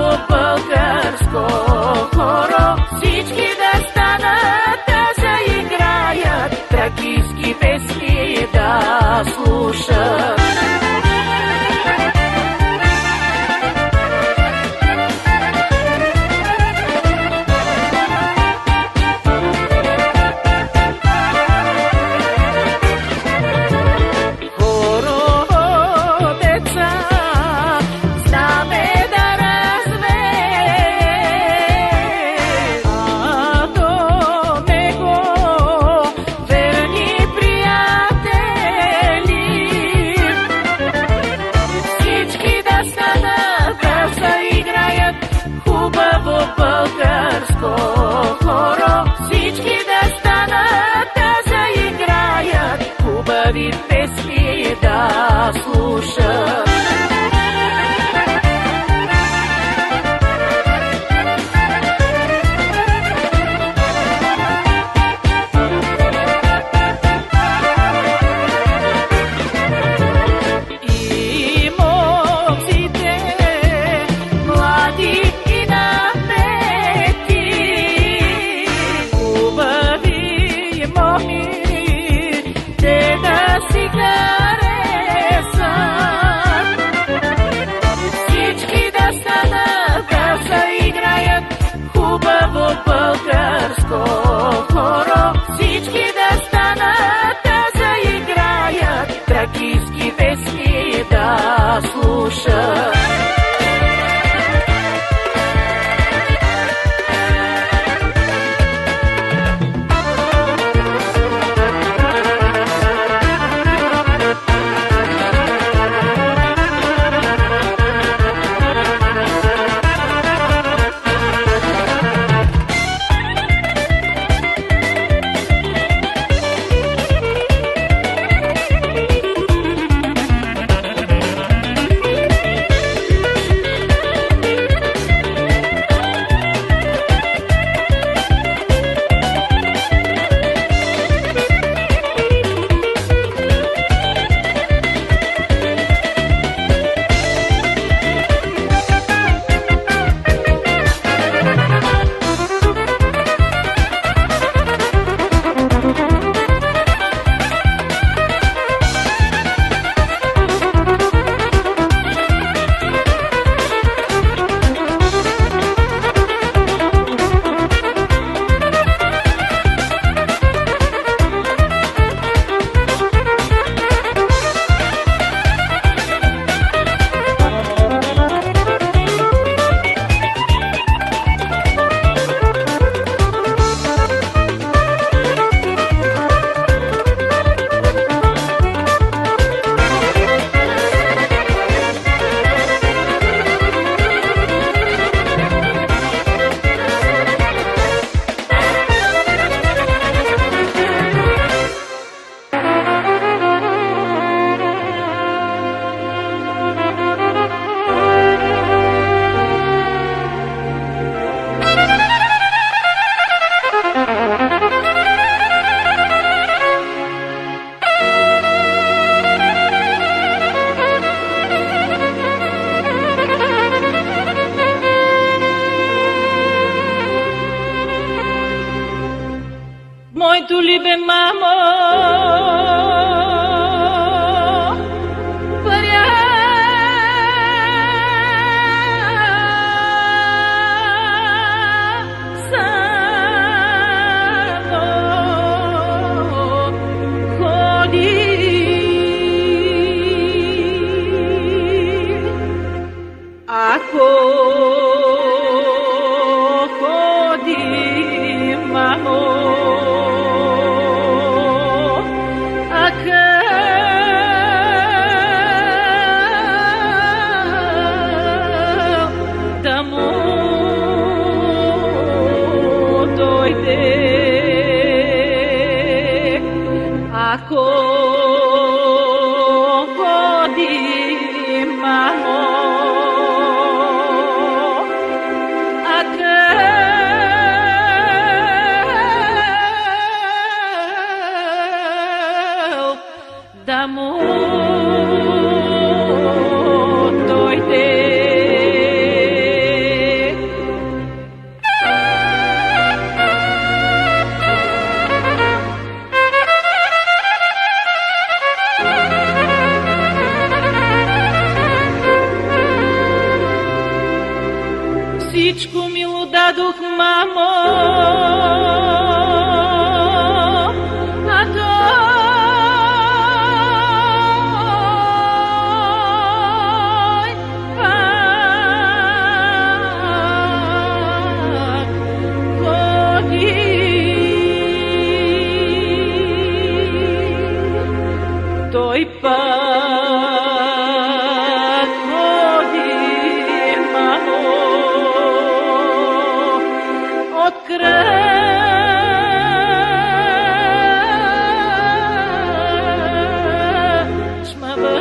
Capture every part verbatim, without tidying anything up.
хубаво българско хоро, всички да станат да заиграят, тракийски песни да слушат. Песни да слушат. И момците, млади и напети, хубави моми, те да си харесат, всички да станат да заиграят хубаво българско хоро, всички да станат да заиграят, тракийски песни да слушат. Моето либе мамо, паря само ходи, ако ходи, мамо, всичко мило дадох, мамо, а той пак ходи. Той пак ходи, мамо, от кръчма в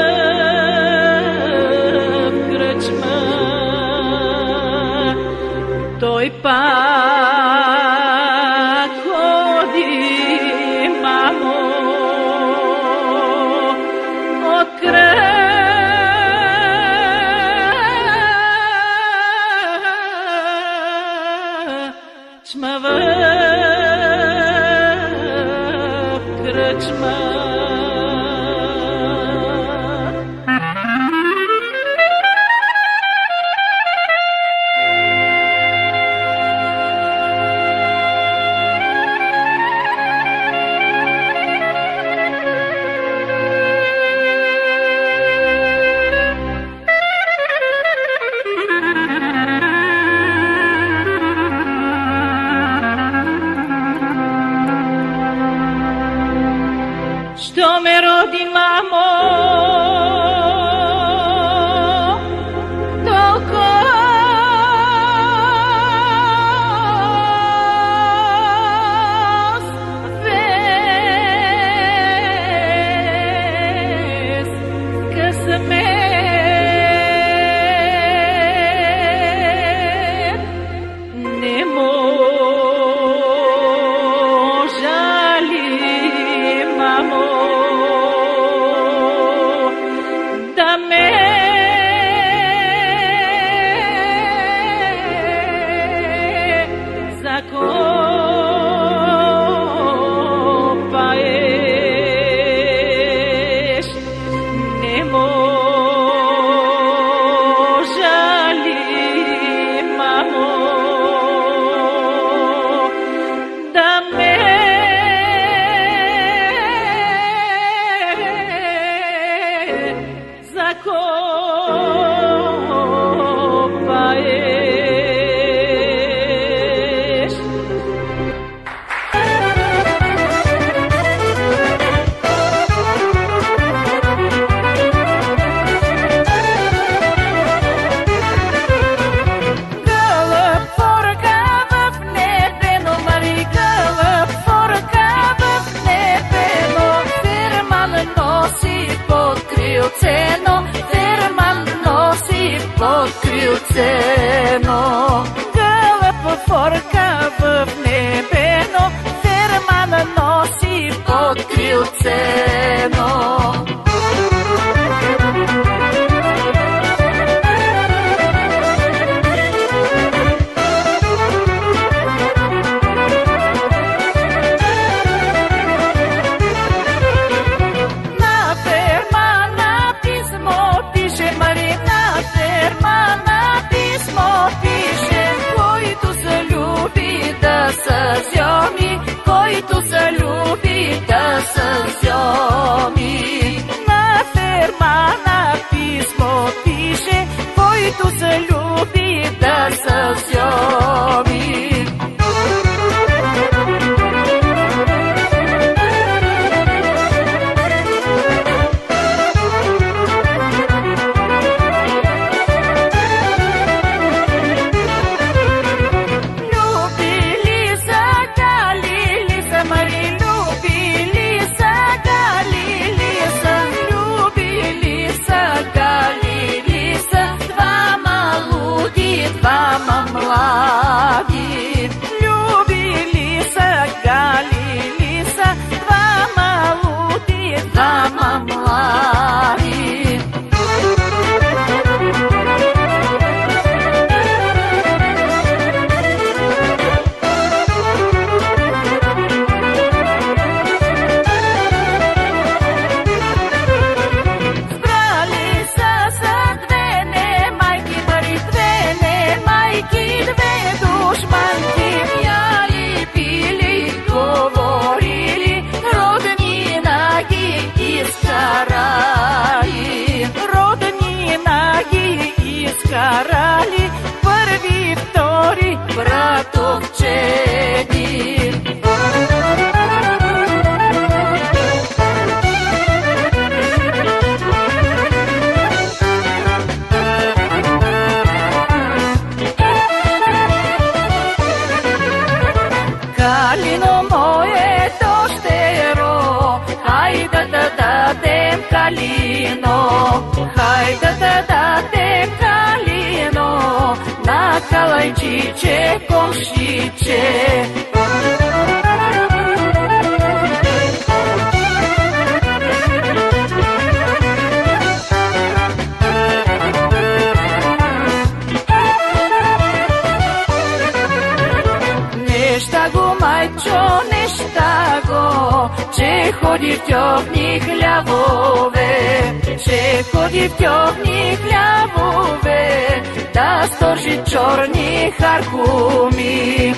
кръчма. Той пак ходи, мамо, от кръчма в кръчма. Що ме роди, мамо, толкова вес късмет, не можа ли, мамо, да ме закопаеш? Не можа ли, мамо, да ме закопаеш? Гълъб форка в небено, Мари, гълъб форка в небено, ферман носи под крилцено, ферман носи под крилцено. Гълъб форка в небено, ферман носи под крилцено. На фермана писмо пише, Мари, на фермана писмо пише, който се люби да са зьоми, който се люби да са зьоми. На фермана писмо пише, който се люби да са зьоми. Любили са, галили са, Мари, любили са, карали първи, втори братовчеди. Калино мое дощеро, хайде да дадем калино, хайде да дадем калино, на калайчиче, комшиче. Неща го, майчо, неща го, че ходи в тьохни хлябове, че ходи в тьохни хлябове, да сторжи чорни харкуми.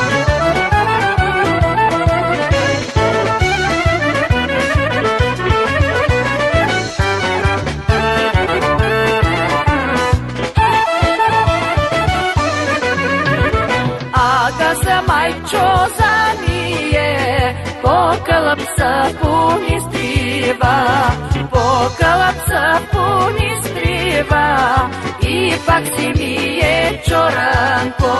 Майчо за ние, по кълъпса понистрива, по кълъпса понистрива, и пак си ми е чоранко.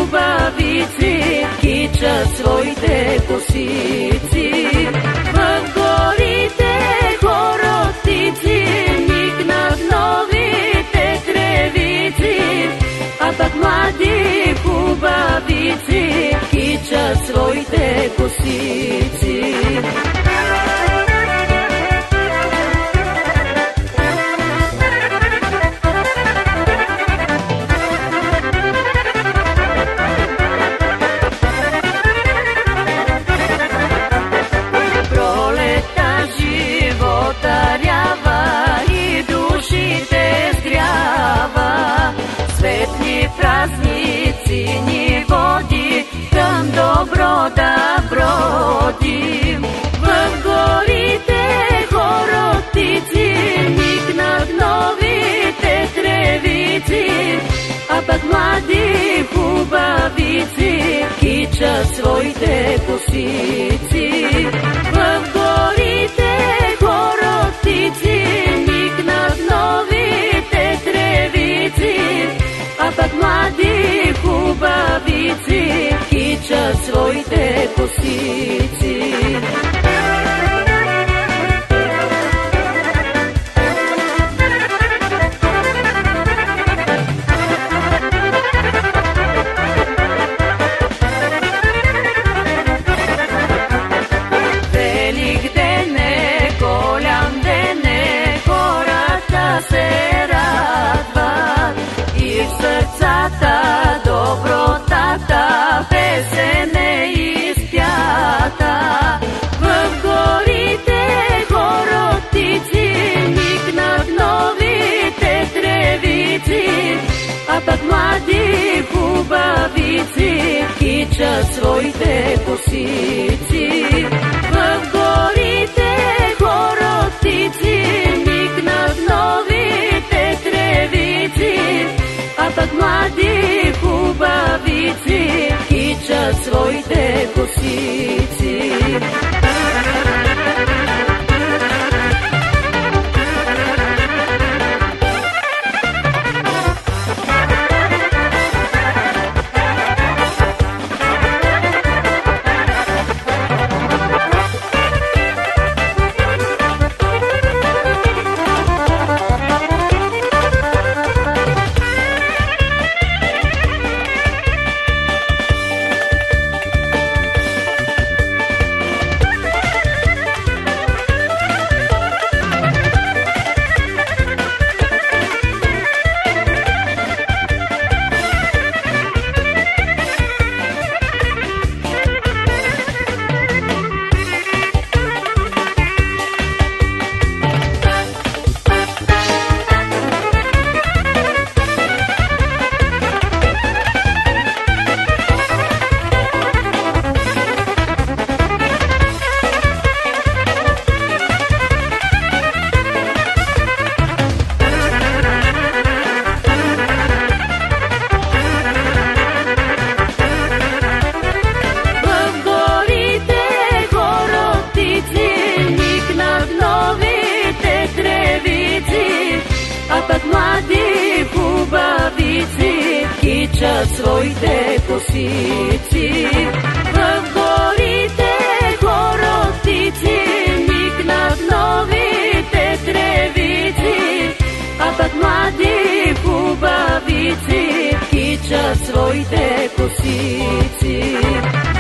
хубавици кичат своите косици. В горите хоротици никнат новите тревици, а пък млади хубавици кичат своите косици. Празници ни води към добро да бродим. В горите хоротици никнат новите тревици, а пък млади хубавици кичат своите косици. В горите хоротици никнат новите тревици, а пък млади хубавици кичат своите косици. Велик ден е, голям ден е, хората се радват и в сърцата добротата песен е изпята. В горите хоротици никнат новите тревици, а пък млади хубавици кичат своите косици. В горите хоротици никнат новите тревици, а пък млади хубавици кичат своите косици. Кичат своите косици. В горите хоротици никнат новите тревици, а пък млади хубавици кичат своите косици.